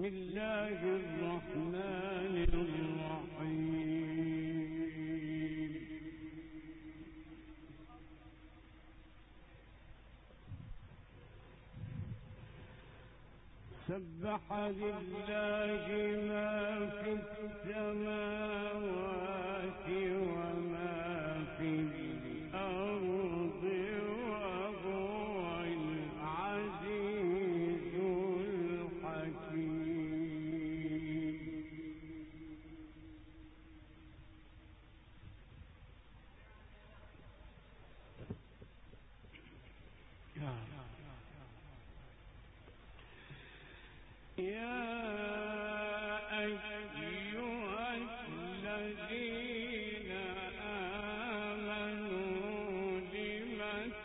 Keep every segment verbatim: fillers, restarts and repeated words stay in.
الله الرحمن الرحيم. سبح لله ما في السماوات وما في الأرض وهو العزيز الحكيم. يا أيها الذين آمنوا لم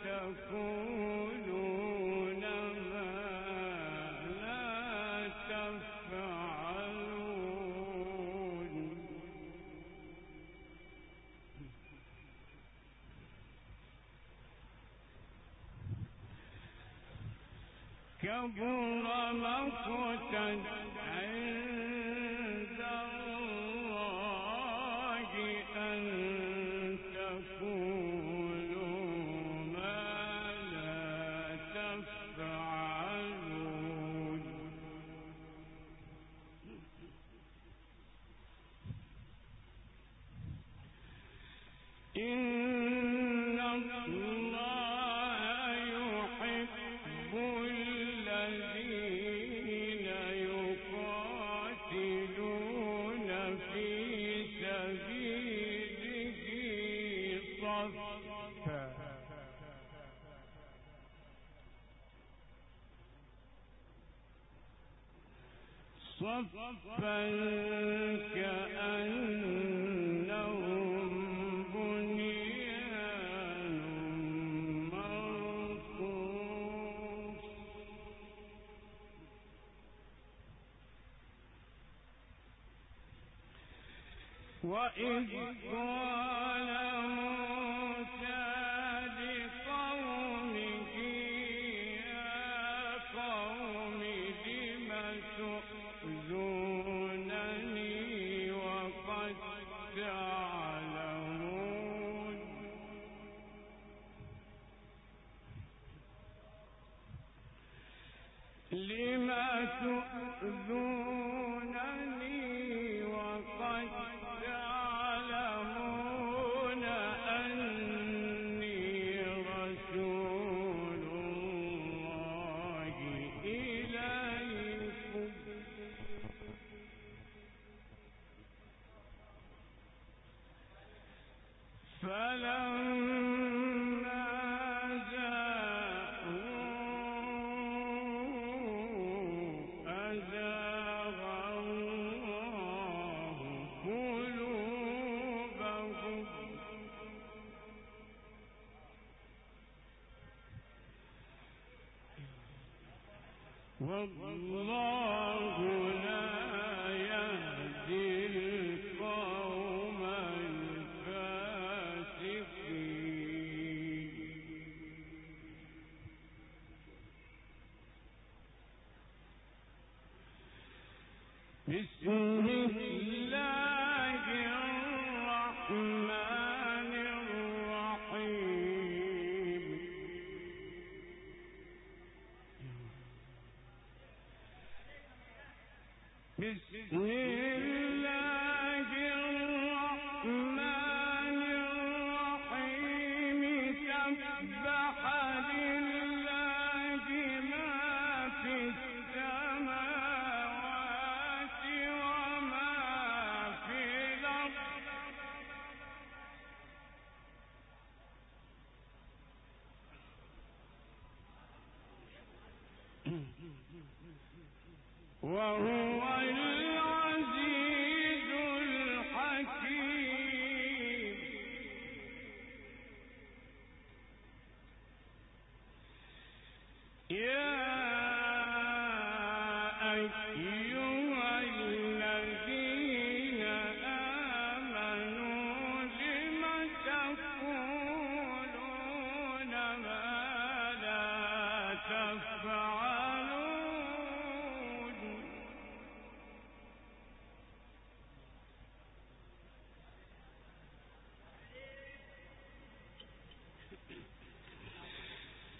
تقولون ما لا تفعلون. كبر مقتا عند الله أن تقولوا ما لا تفعلون. إن الله يحب الذين يقاتلون في سبيله صفا صفا كأنهم بنيان مرصوص. وإذ قال موسى لقومه يا قوم لم تؤذونني وقد تعلمون لم تؤذونني وقد تعلمون أني رسول الله إليكم. فلما جاءوا أزاغ الله قلوبهم والله لا يهدي القوم الفاسقين. بسم الله الرحمن الرحيم. بسم الله الرحمن الرحيم. سبح لله ما في السماوات وما في الأرض وهو العزيز الحكيم. يا أيها الذين آمنوا لم تقولون ما لا تفعلون.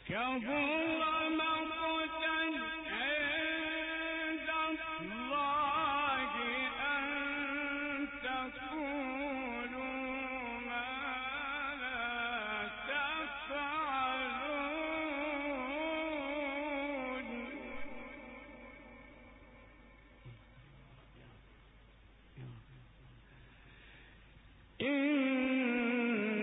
كبر مقتا عند الله أن تقولوا ما لا تفعلون. إن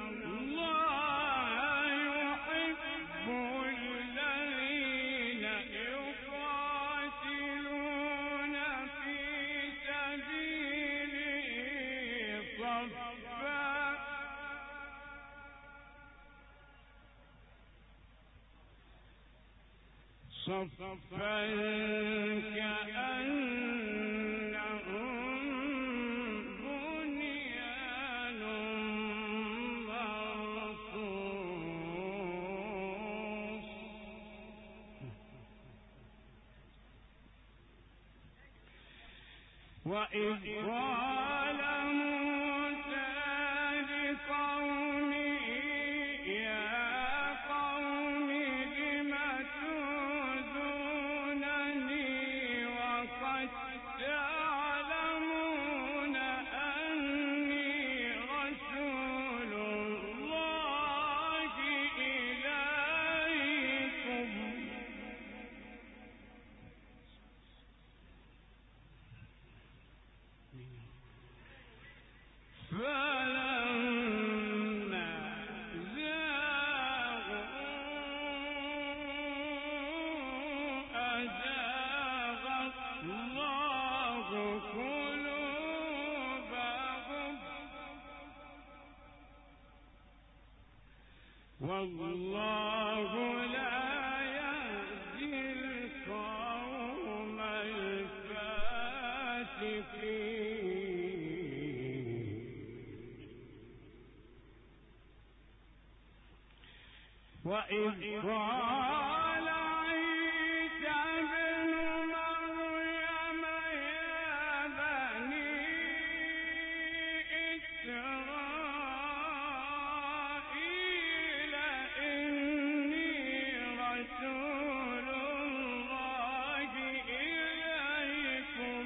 الله يحب الذين يقاتلون في سبيله صفا صفا كأنهم بنيان مرصوص. وإذ قال موسى لقومه يا قوم لم تؤذونني وقد تعلمون أني رسول الله إليكم فلما زاغوا أزاغ الله قلوبهم والله لا يهدي القوم الفاسقين. وإذ قال عيسى ابن مريم يا بني إسرائيل إني رسول الله إليكم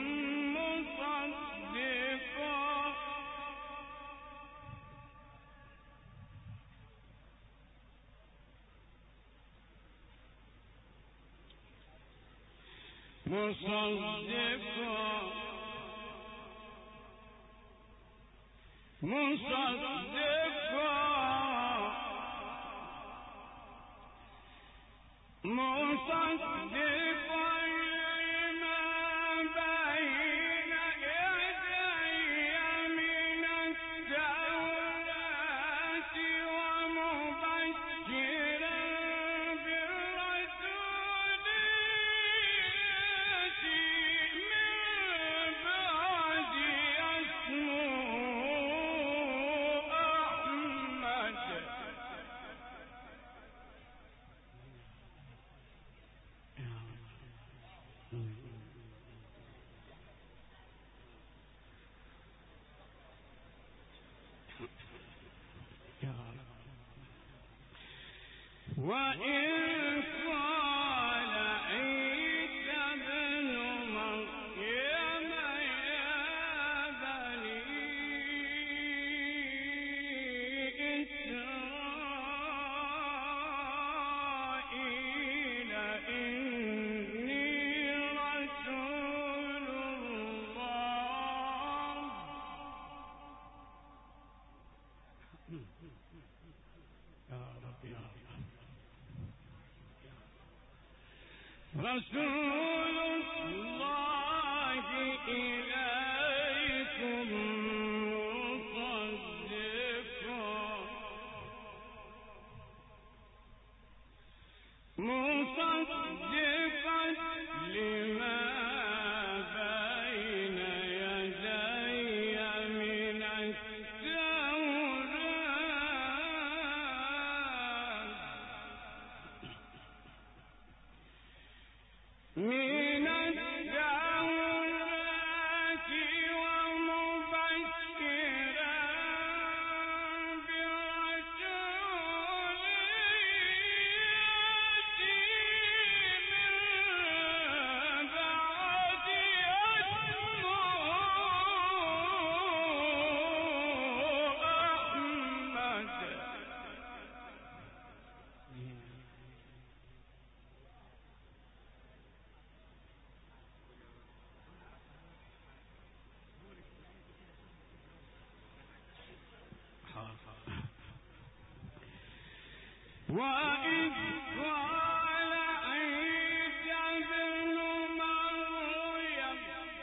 مصدقا مصدقا مصدقا مصدقا لما بين يدي من التوراة ومبشرا برسول يأتي من بعدي اسمه أحمد. وإذ قال عيسى ابن مريم يا بني إسرائيل إني رسول الله يا رب يا رب رسول الله إليكم مصدقا مصدقا لما بين يدي من التوراة من وإذ قال عيسى ابن مريم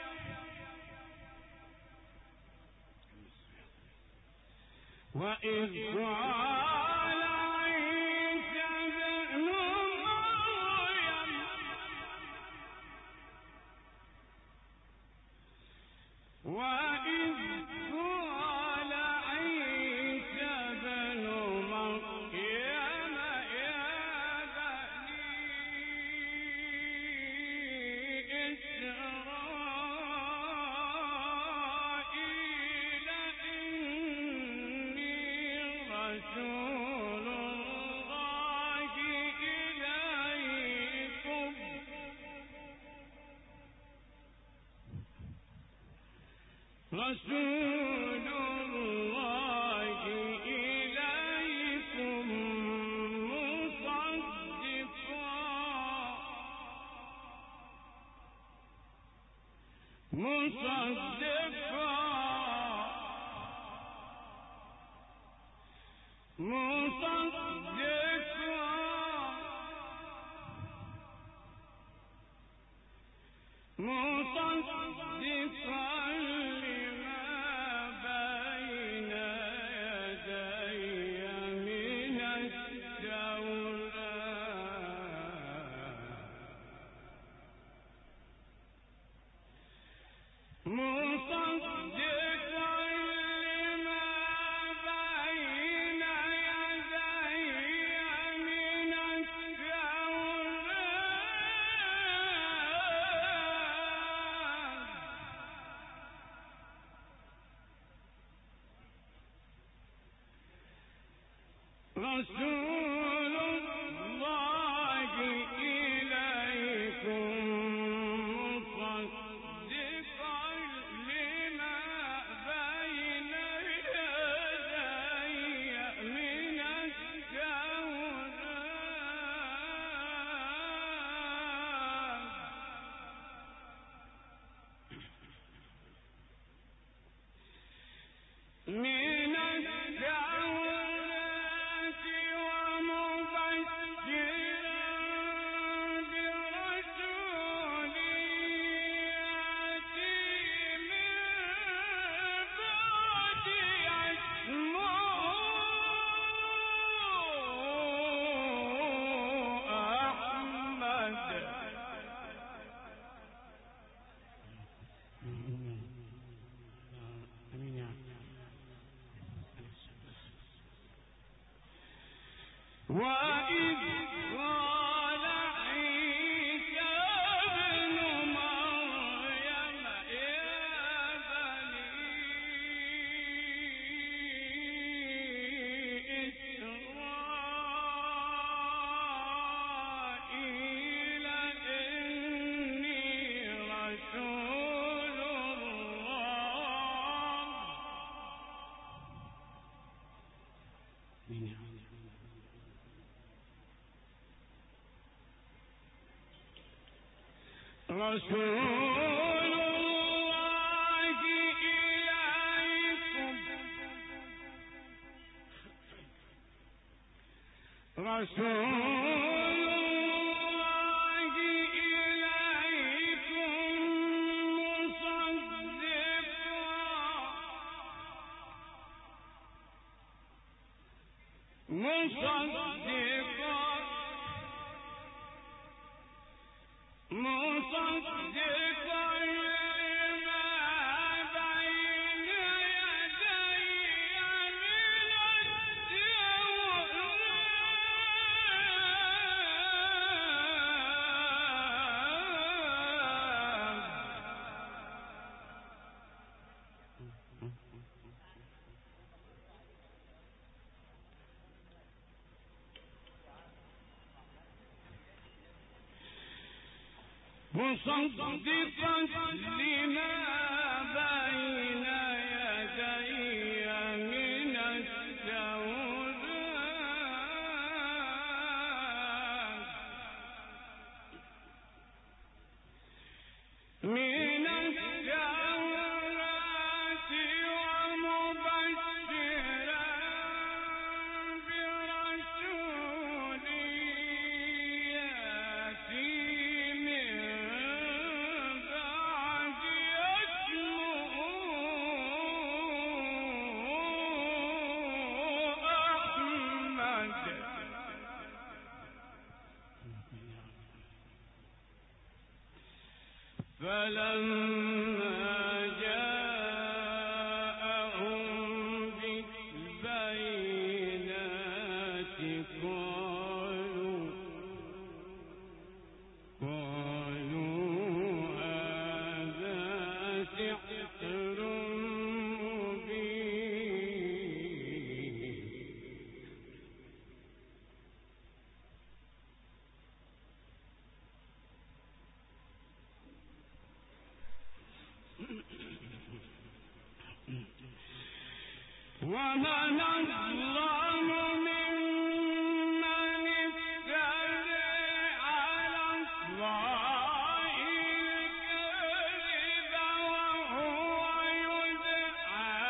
وإذ قال عيسى ابن مريم وإذ قال عيسى ابن مريم يا بني إسرائيل إني رسول الله إليكم رسول الله إليكم مصدقا مصدقا مصدقا مصدقا لما بين يدي من التوراة مصدقا لما بين يدي من رسول الله إليكم مصدقا لما بين يدي من التوراة من التوراة ومبشرا برسول يأتي من بعدي اسمه أحمد آمين يا وإذ قال عيسى ابن مريم يا بني إسرائيل إني رسول الله رسول الله إليكم رسول الله إليكم مصدقا مصدقا مصدقا لما بين يدي من مصدقا لما بين يدي من التوراة من التوراة ومبشرا برسول ومن أظلم ممن افترى على الله الكذب وهو يدعى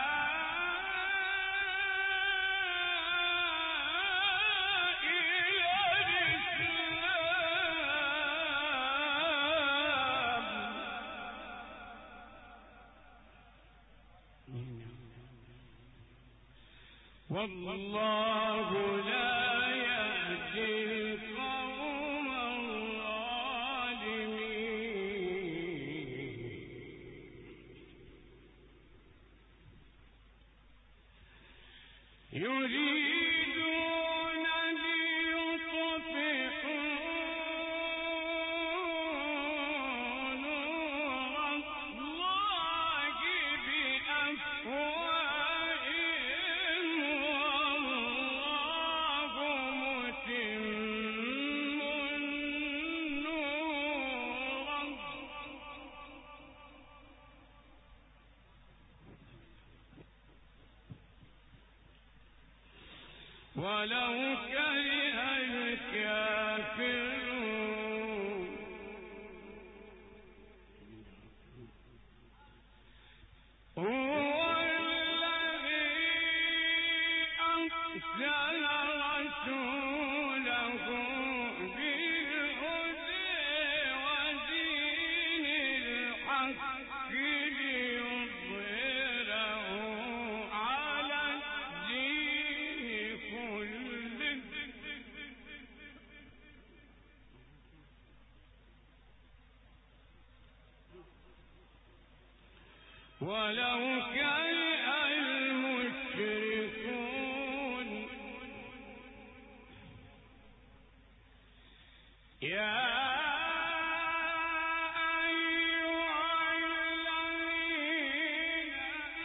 إلى الإسلام والله لا يهدي القوم الظالمين يريدون ليطفئوا نور الله بأفواههم والله متم نوره ولو كره الكافرون هو الذي أرسل رسوله بالهدى ودين الحق ليظهره على الدين كله ولو كره المشركون يا أيها الذين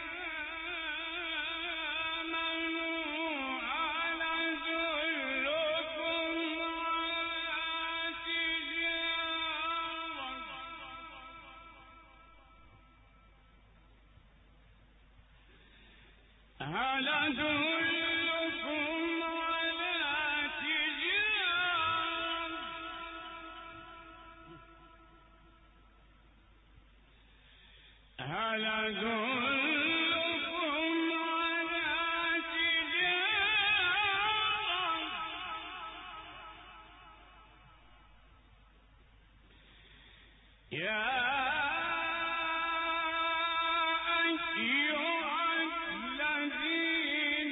آمنوا هل أدلكم على تجارة هل أدلكم على تجارة هل أدلكم على تجارة يا أيها الذين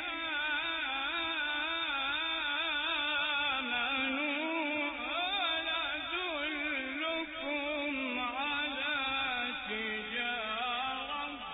آمنوا هل أدلكم على تجارة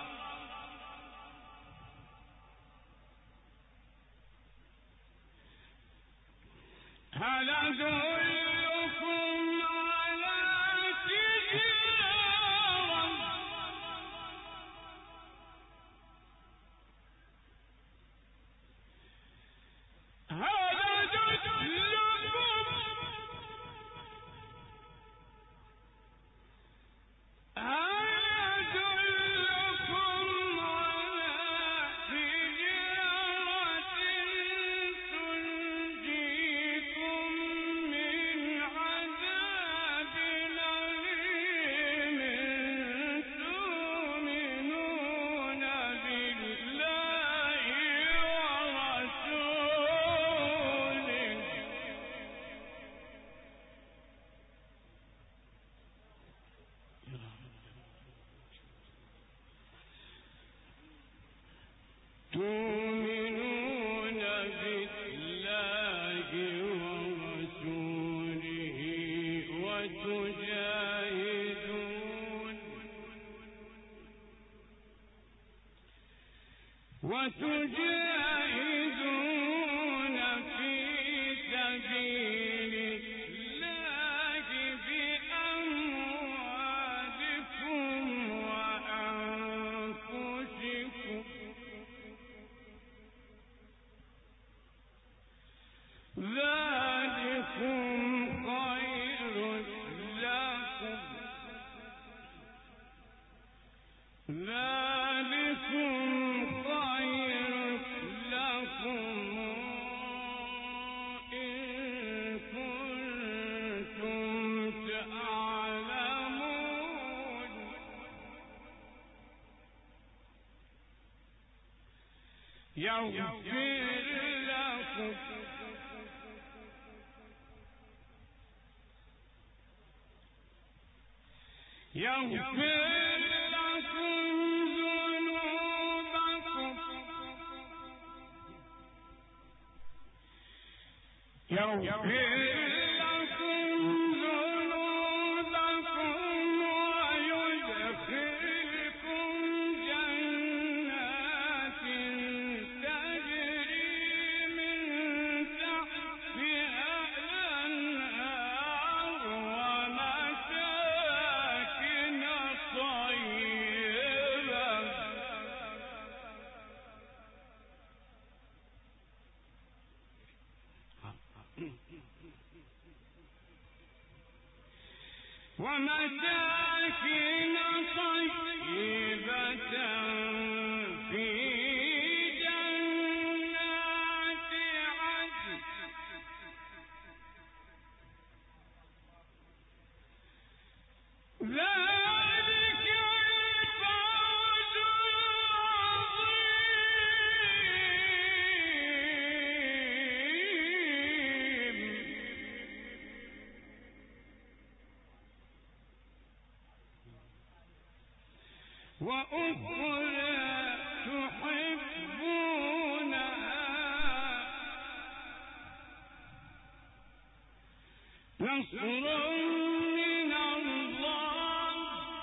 وتجاهدون في سبيل الله بأموالكم وأنفسكم ذلكم خير لكم ذلكم خير لكم إن كنتم تعلمون يغفر لكم يغفر لكم ذنوبكم يغفر لكم ذنوبكم ويدخلكم جنات تجري من تحتها الأنهار ومساكن طيبة ومساكن طيبة في جنات عدن ذلك الفوز العظيم وأخرى تحبونها نصر من الله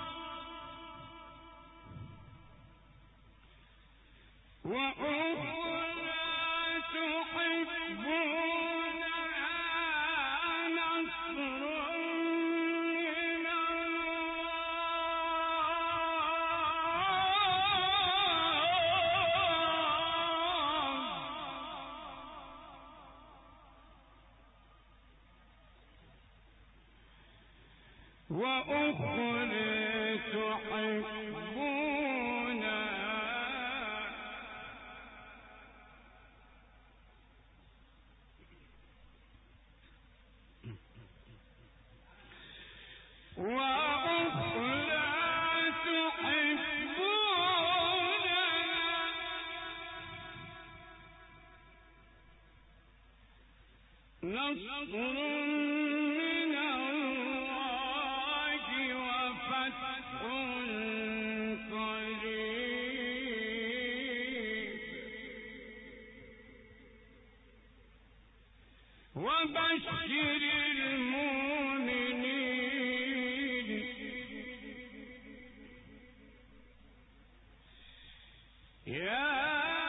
وأخرى تحبونها نصر من وأخرى تحبونها وأخرى تحبونها نصر من الله وفتح قريب وبشر المؤمنين يا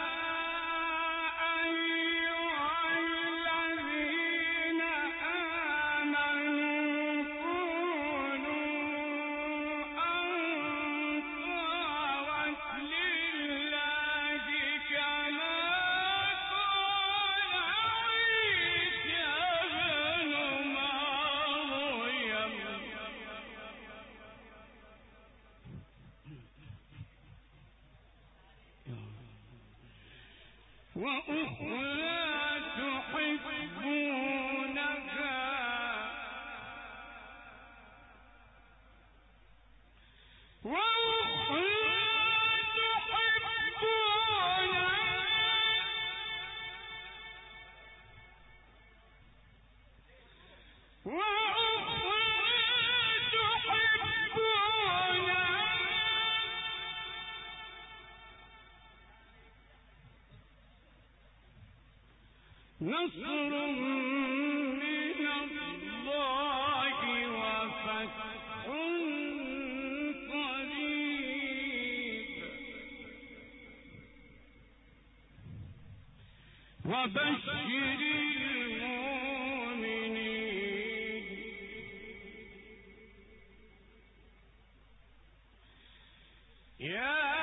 وأخرى تحبونها وأخرى تحبونها وأخرى تحبونها نصر من الله وفتح قريب وبشر المؤمنين يا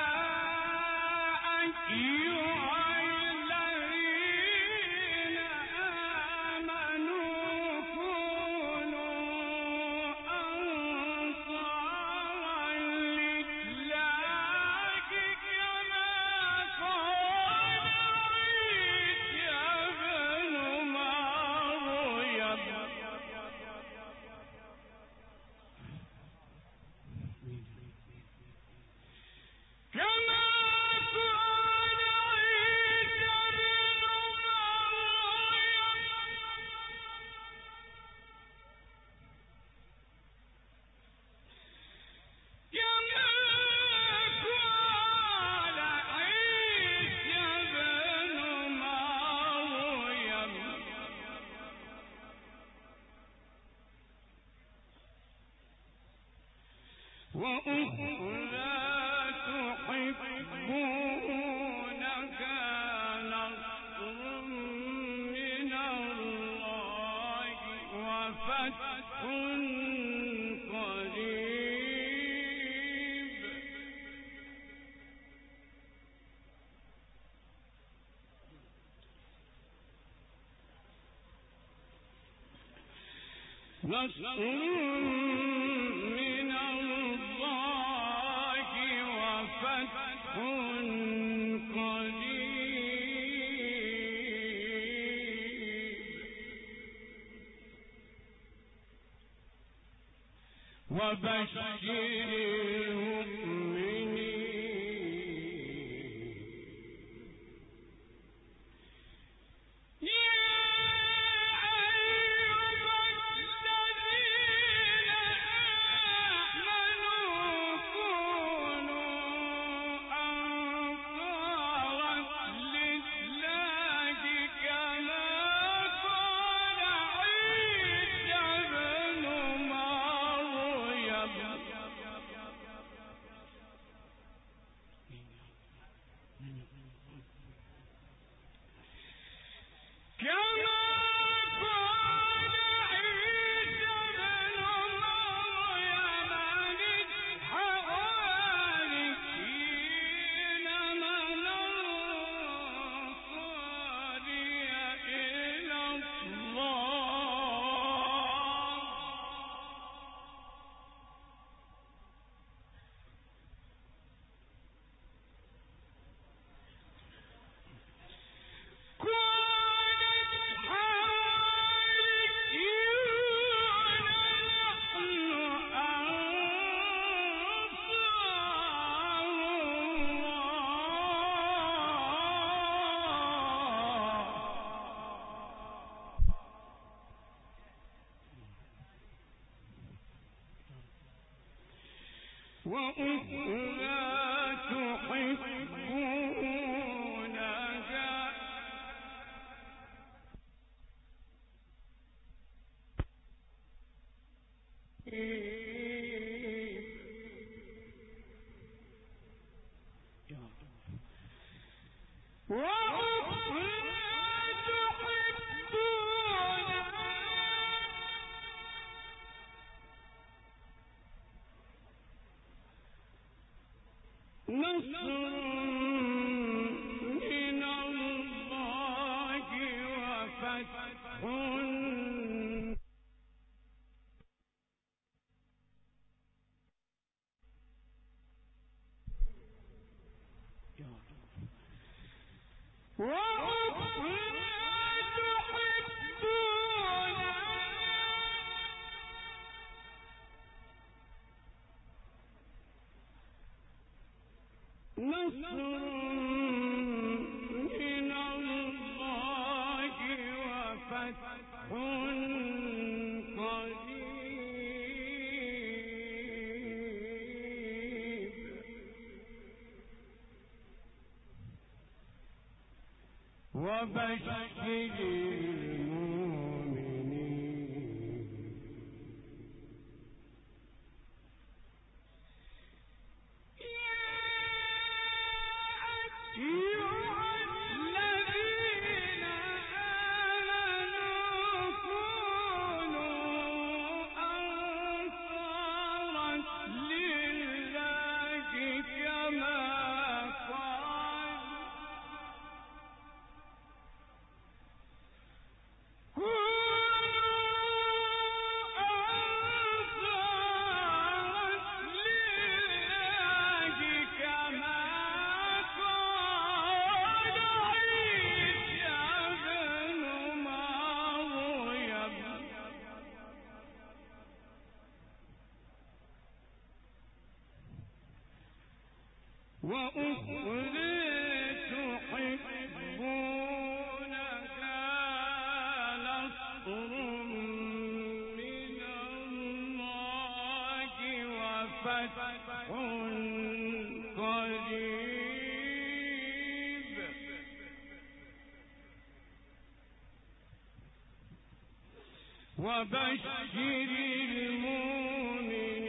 وأخرى تحبونها نصر من الله وفتح قريب نصر من الله وفتح قريب وبشر المؤمنين وأخرى تحبونها نصر من الله وفتح نصر من الله وفتح قريب وبشر المؤمنين يا أيها الذين وأخرى تحبونها نصر من الله وفتح قريب وبشر المؤمنين.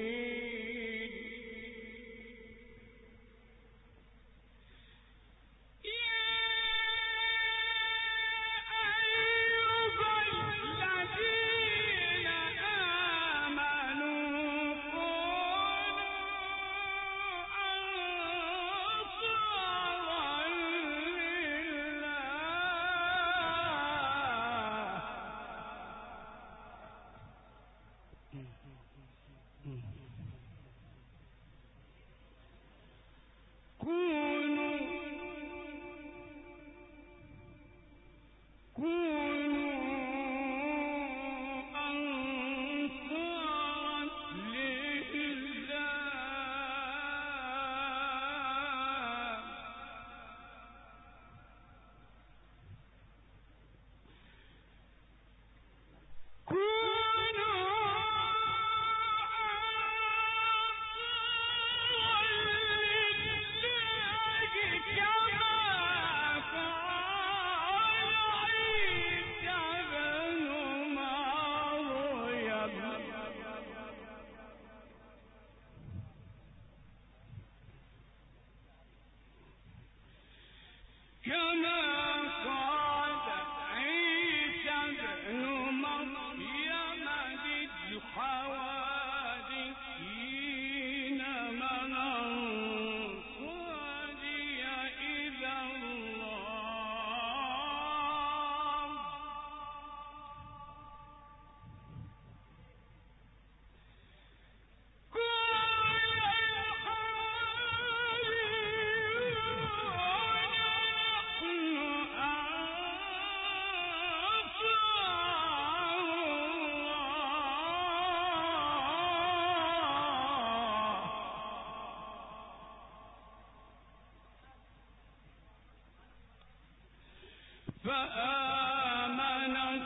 فآمنت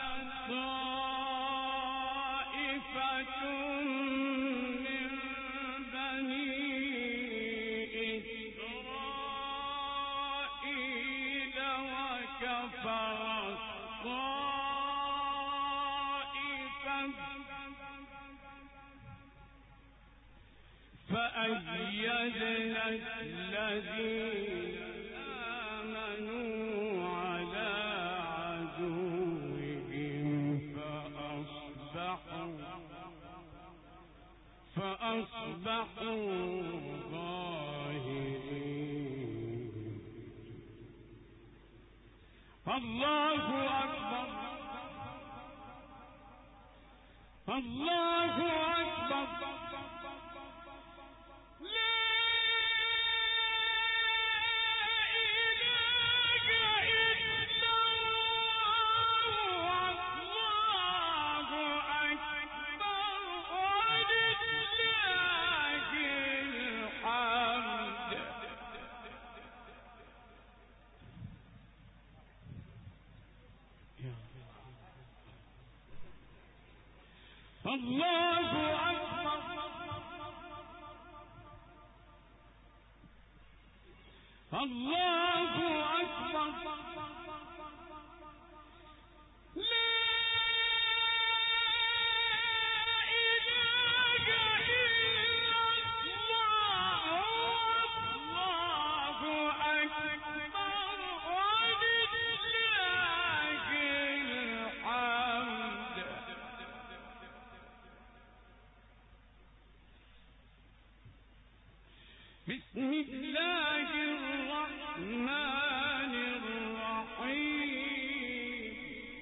طائفة من بني إسرائيل وكفرت طائفة فأيدنا الذين آمنوا على عدوهم فأصبحوا فأصبحوا ظاهرين. الله أكبر الله أكبر. الله أكبر الله أكبر. لا إله إلا الله. الله أكبر ولله الحمد. بسم الله الرحمن الرحيم.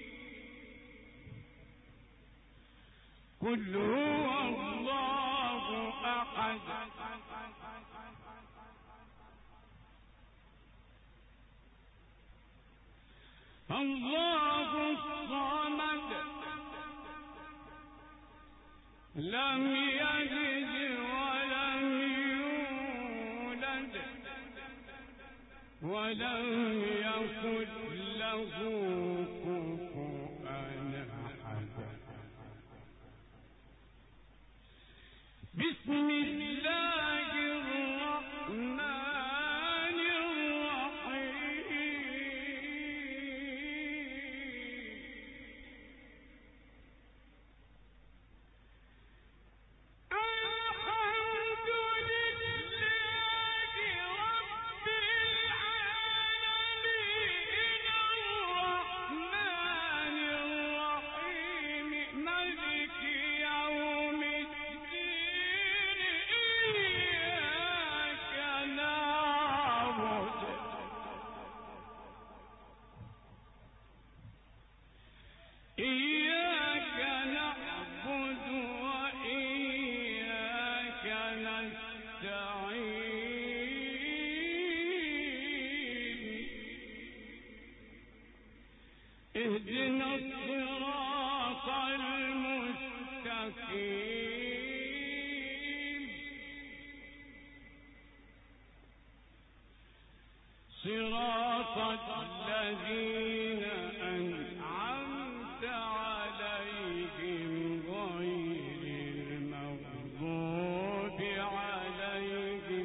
قل هو الله أحد الله الصمد لم يلد ولم يولد ولم يكن له كفوا أحد. بسم الله الرحمن الرحيم. اهدنا الصراط المستقيم صراط الذين أنعمت عليهم غير المغضوب عليهم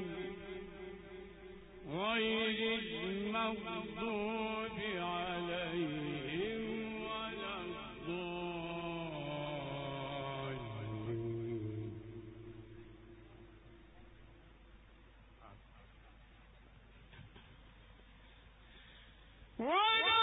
غير المغضوب عليهم ولا الضالين. ولا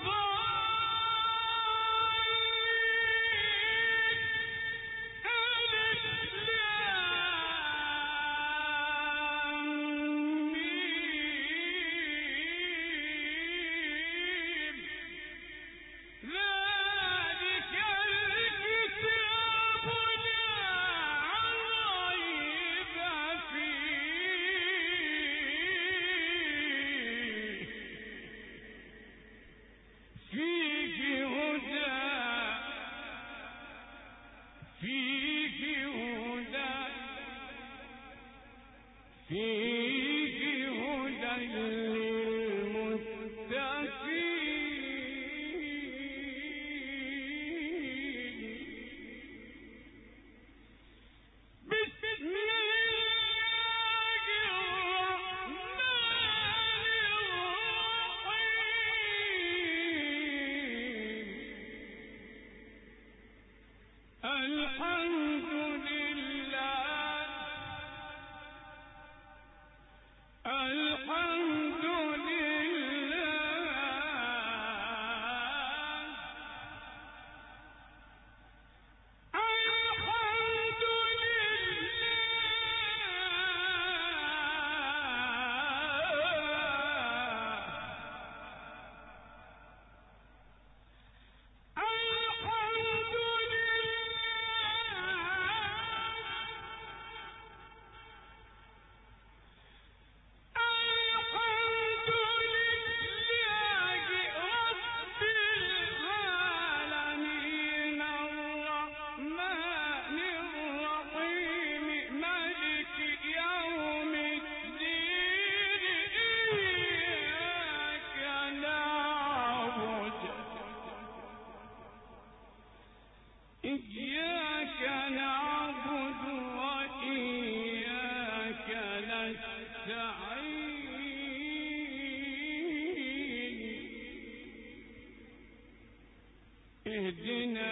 اهدنا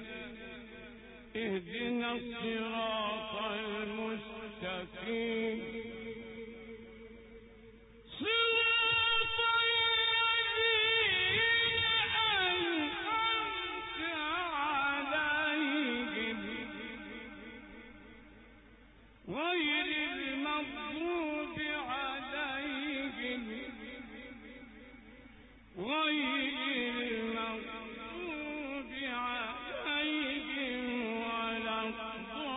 اهدنا الصراط المستقيم صراط الذين أنعمت عليهم غير المغضوب عليهم غير المغضوب عليهم ولا الضالين.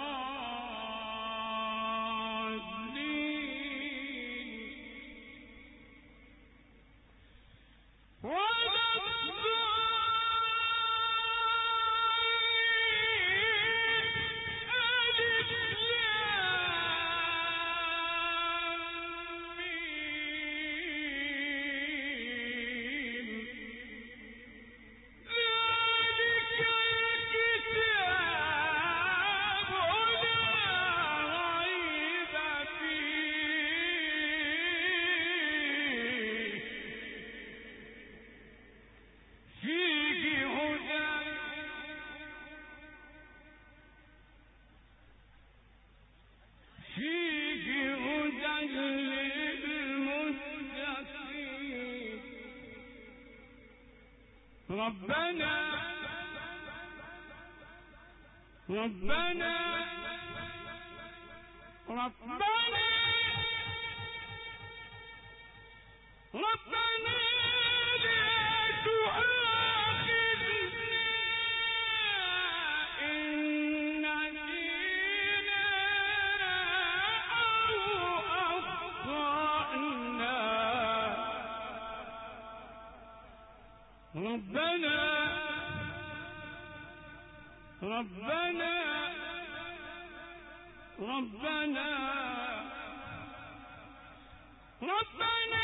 ربنا ربنا ربنا ربنا لا تؤاخذنا إن نسينا أو أخطأنا ربنا ربنا ربنا ربنا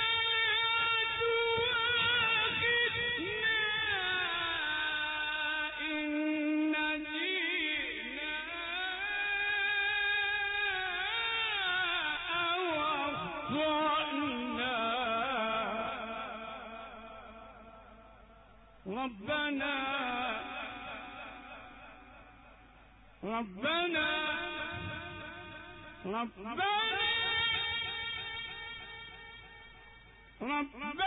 ربنا ربنا ربنا ربنا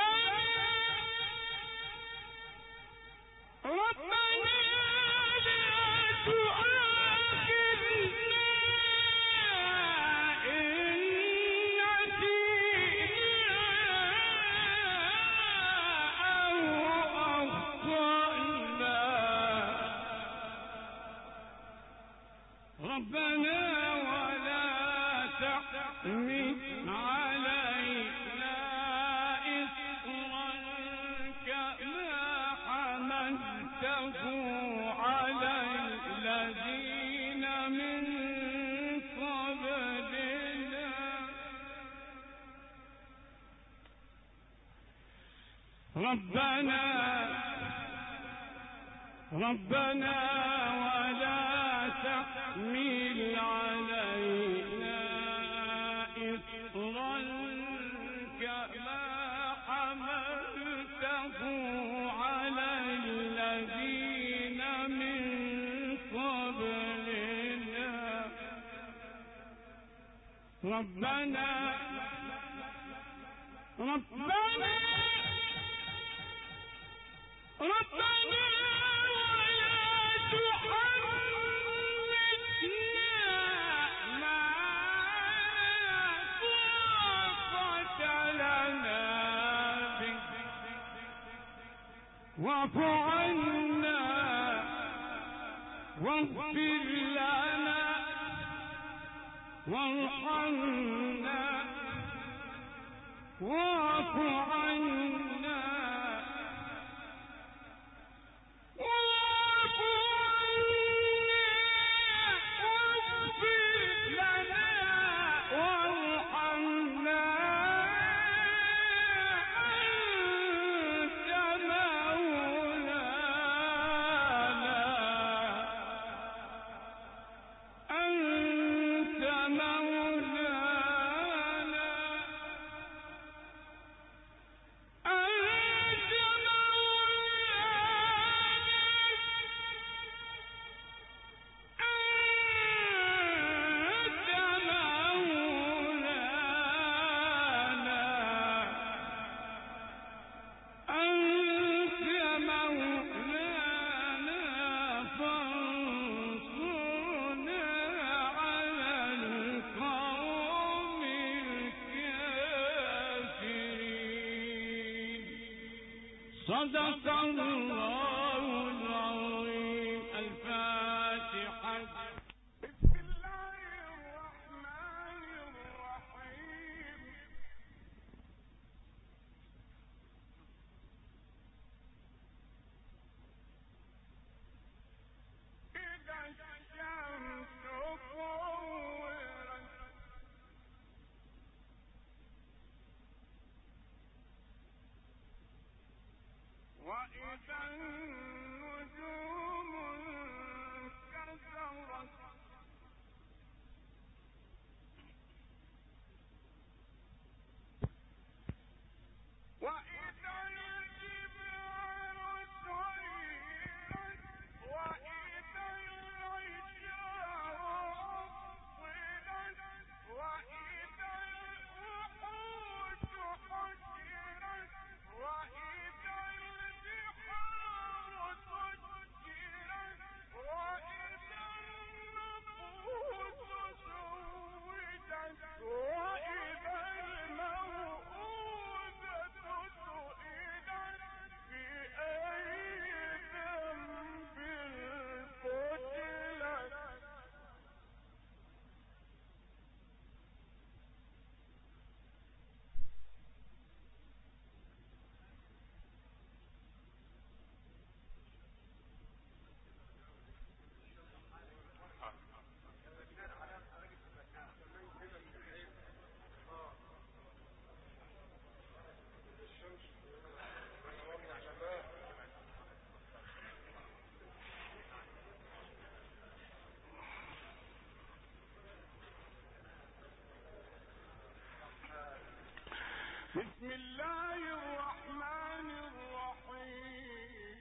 ربنا لا تؤاخذنا إن نسينا أو أخطأنا ربنا ولا تحمل علينا إصرا كما حملته على الذين من قبلنا ربنا ربنا ولا تحمل علينا إصرا كما حملته على الذين من قبلنا ربنا ربنا ربنا واعف عنا واغفر لنا وارحمنا واعف عنا واعف عنا واغفر لنا صدق الله العظيم. الفاتحة. بسم الله الرحمن الرحيم. إذا الشمس كورت وإذا بسم الله الرحمن الرحيم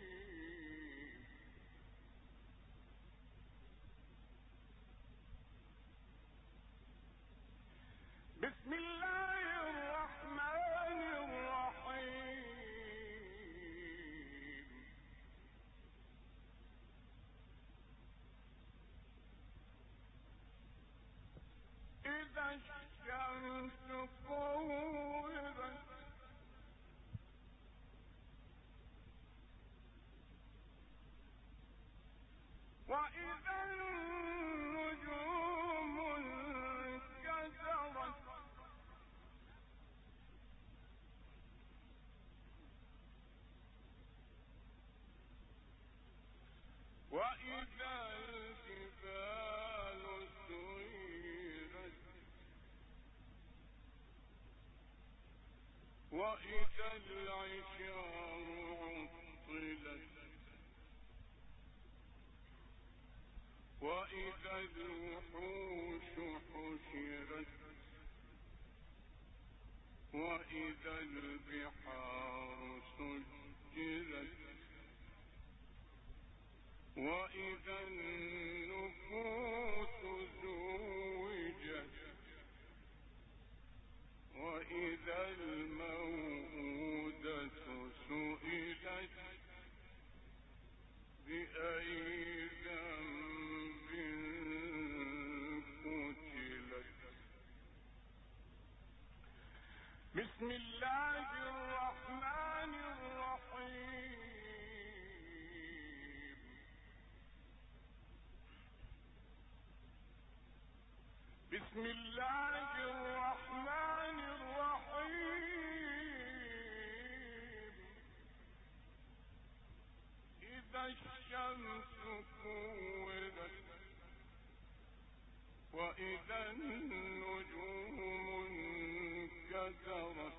بسم الله الرحمن الرحيم إذا الشمس كورت وإذا النجوم انكدرت وإذا الجبال سيرت وإذا العشار عطلت وإذا الوحوش حشرت وإذا البحار سجرت وإذا النفوس زوجت وإذا الموءودة سئلت بأي ذنب قتلت بسم الله الرحمن الرحيم بسم الله الرحمن الرحيم إذا الشمس كورت وإذا النجوم انكدرت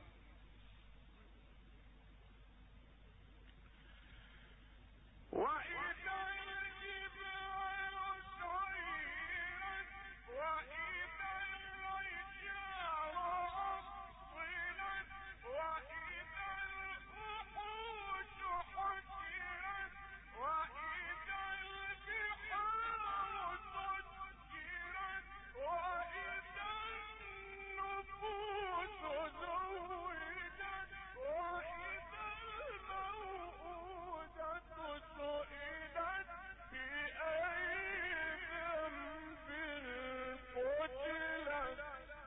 وإذا الجبال سيرت وإذا العشار عطلت وإذا الوحوش حشرت وإذا البحار سجرت وإذا النفوس زوجت وإذا الموءودة سئلت بأي ذنب قتلت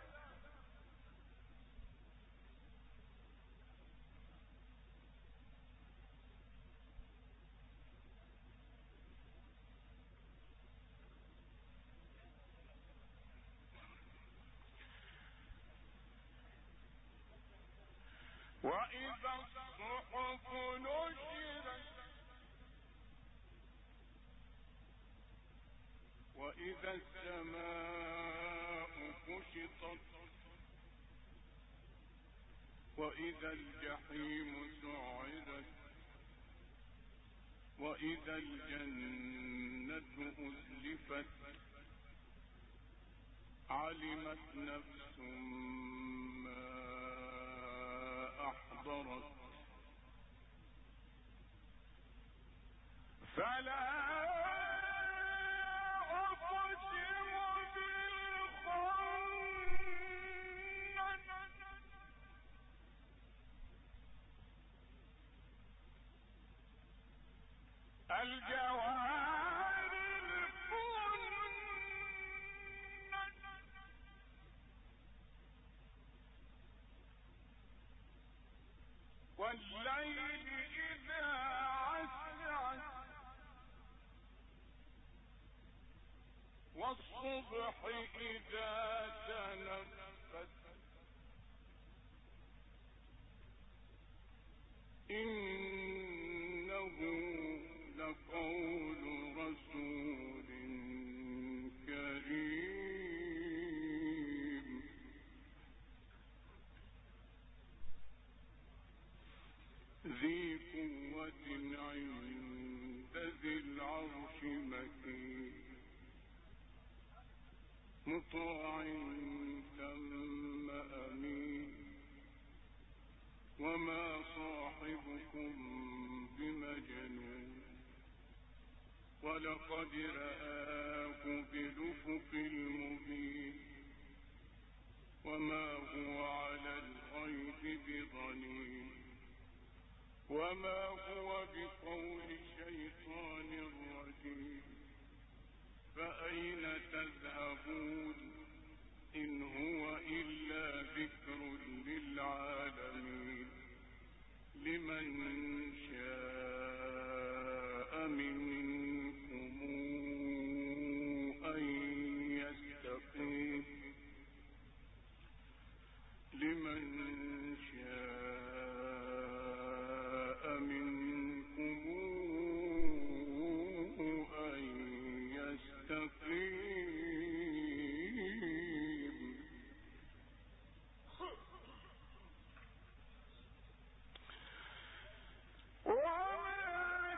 وإذا الصحف نشرت وإذا السماء كشطت وإذا الجحيم سعرت وإذا الجنة أزلفت علمت نفس ما أحضرت فلا أقسم بالخنس الجوار الكنس والليل إذا عسعس والصبح إذا تنفس إنه لقول رسول كريم ذي قوة عند ذي العرش مكين مطاع ثم أمين ولقد رآه بالأفق المبين وما هو على الغيب بضنين وما هو بقول شيطان رجيم فأين تذهبون إن هو إلا ذكر للعالمين لمن شاء منكم أن يستقيم لمن شاء منكم أن يستقيم وما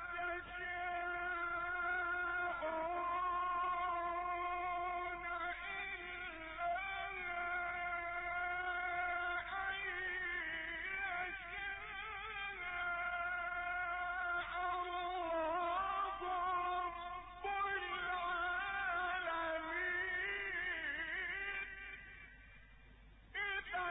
تشاءون إلا أن يشاء الله رب العالمين إذا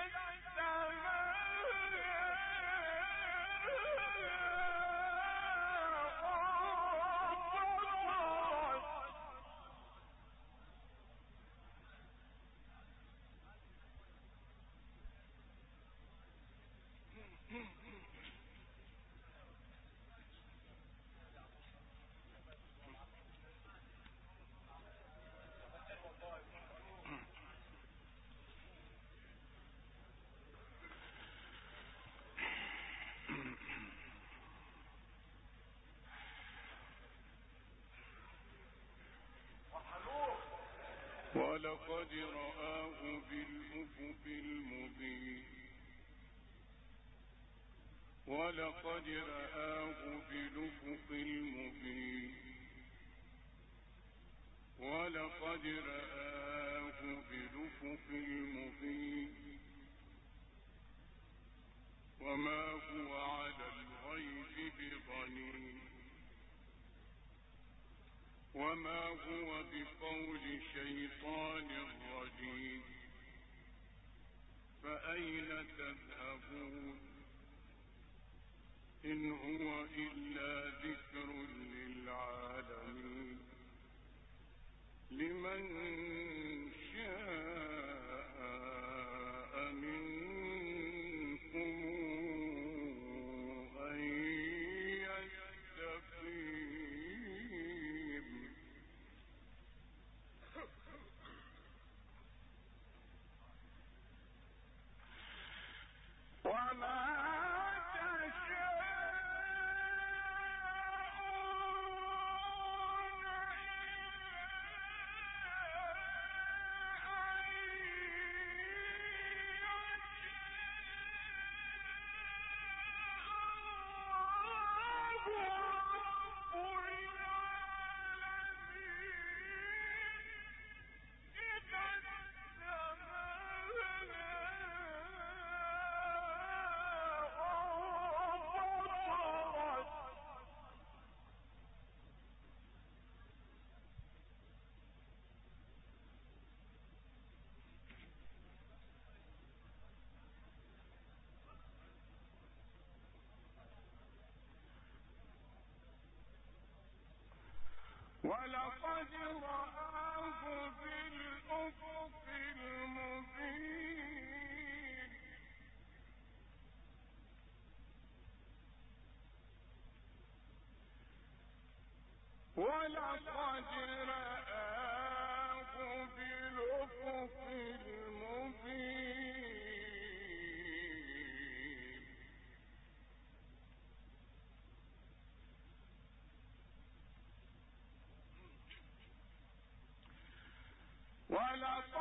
ولقد رآه بالأفق المبين ولقد رآه بالأفق المبين ولقد رآه بالأفق المبين وما هو على الغيب بضنين وما هو بقول شيطان رجيم فأين تذهبون إن هو إلا ذكر للعالمين لمن شاء منكم أن يستقيم وما ولقد رآه بالأفق المبين ولقد رآه بالأفق المبين ولقد